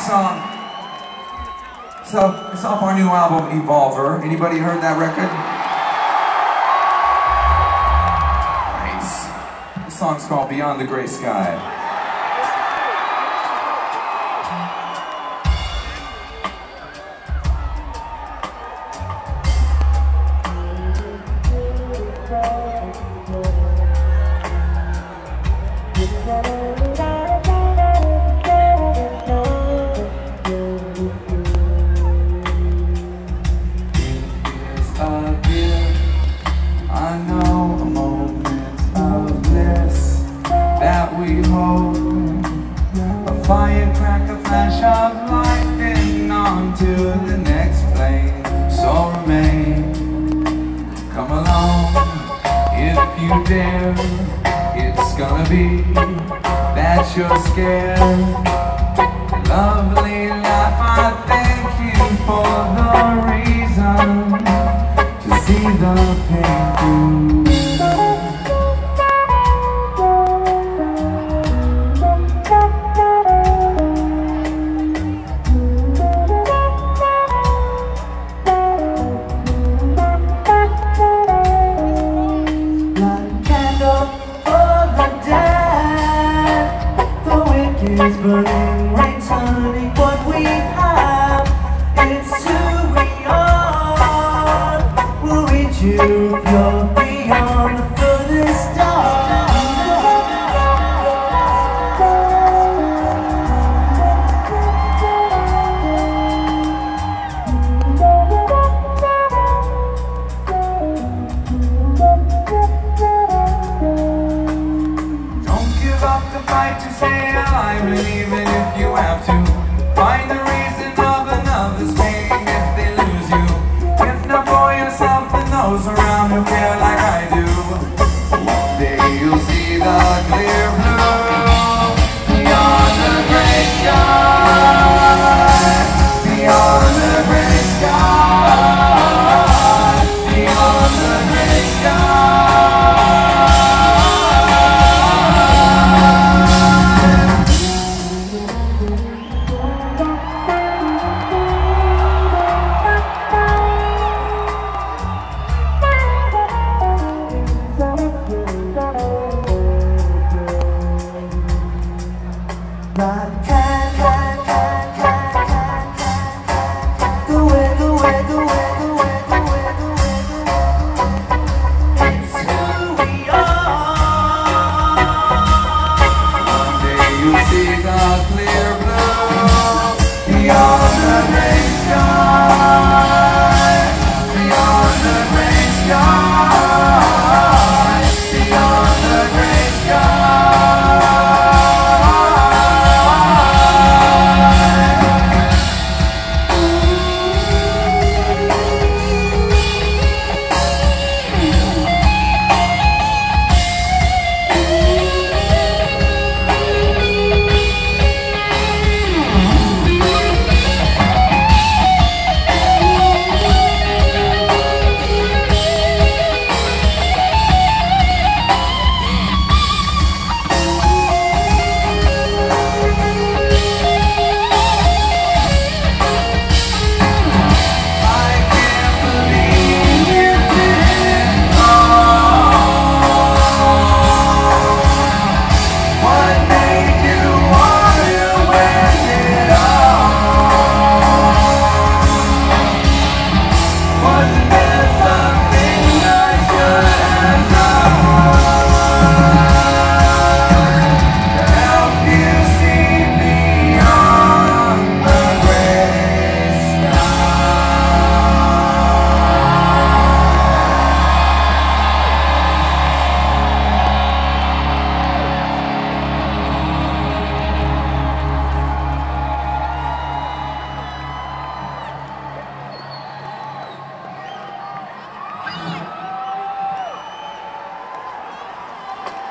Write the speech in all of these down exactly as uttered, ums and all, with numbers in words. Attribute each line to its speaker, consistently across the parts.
Speaker 1: song. It's off, it's off our new album, Evolver. Anybody heard that record? Nice. The song's called Beyond the Gray Sky. A firecracker, flash of lightning onto the next flame. So remain, come along if you dare. It's gonna be that you're scared. Lovely life, I thank you for the reason to see the pain through. It's burning, rain turning what we have. It's who we are. We'll reach you if you're beyond the furthest star. Don't give up the fight to stay alive, and even if you have to find the reason of another's pain if they lose you. If not for yourself, then those around who care like I do. One day you'll see the clear blue beyond the gray sky, beyond the gray sky, beyond the gray sky.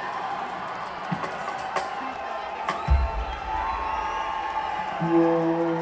Speaker 2: Yeah.